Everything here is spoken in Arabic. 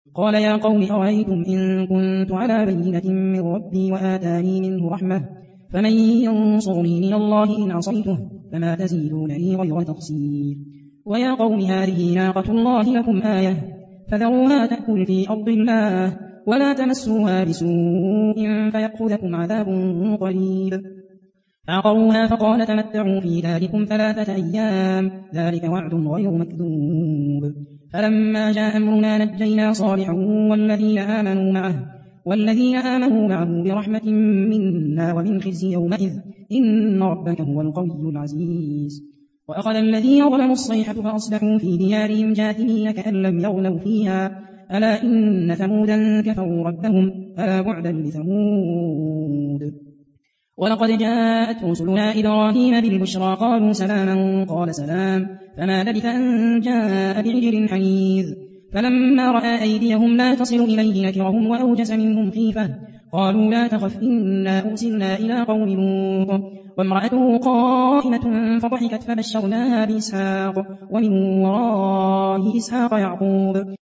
قال يا قوم أرأيتم إن كنت على بينة من ربي وآتاني منه رحمة فمن ينصرني من الله إن عصيته فما تزيدونني غير تخسير. ويا قوم هذه ناقة الله لكم آية فذروها تأكل في أرض الله ولا تمسوها بسوء فيأخذكم عذاب قريب. فعقروها فقال تمتعوا في داركم 3 أيام ذلك وعد غير مكذوب. فلما جاء أمرنا نجينا صالحا والذين آمنوا معه برحمة منا ومن خزي يومئذ إن ربك هو القوي العزيز. وأخذ الذين ظلموا الصيحة فأصبحوا في ديارهم جاثمين كأن لم يغنوا فيها ألا إن ثمودا كفروا ربهم ألا بعدا لثمود. ولقد جاءت رسلنا إبراهيم بالبشرى قالوا سلاما قال سلام فما لبث أن جاء بعجل حنيذ. فلما رأى أيديهم لا تصل إليه نكرهم وأوجس منهم خيفة قالوا لا تخف إنا أرسلنا إلى قوم لوط وامرأته قائمة فضحكت فبشرناها بإسحاق ومن وراء إسحاق يعقوب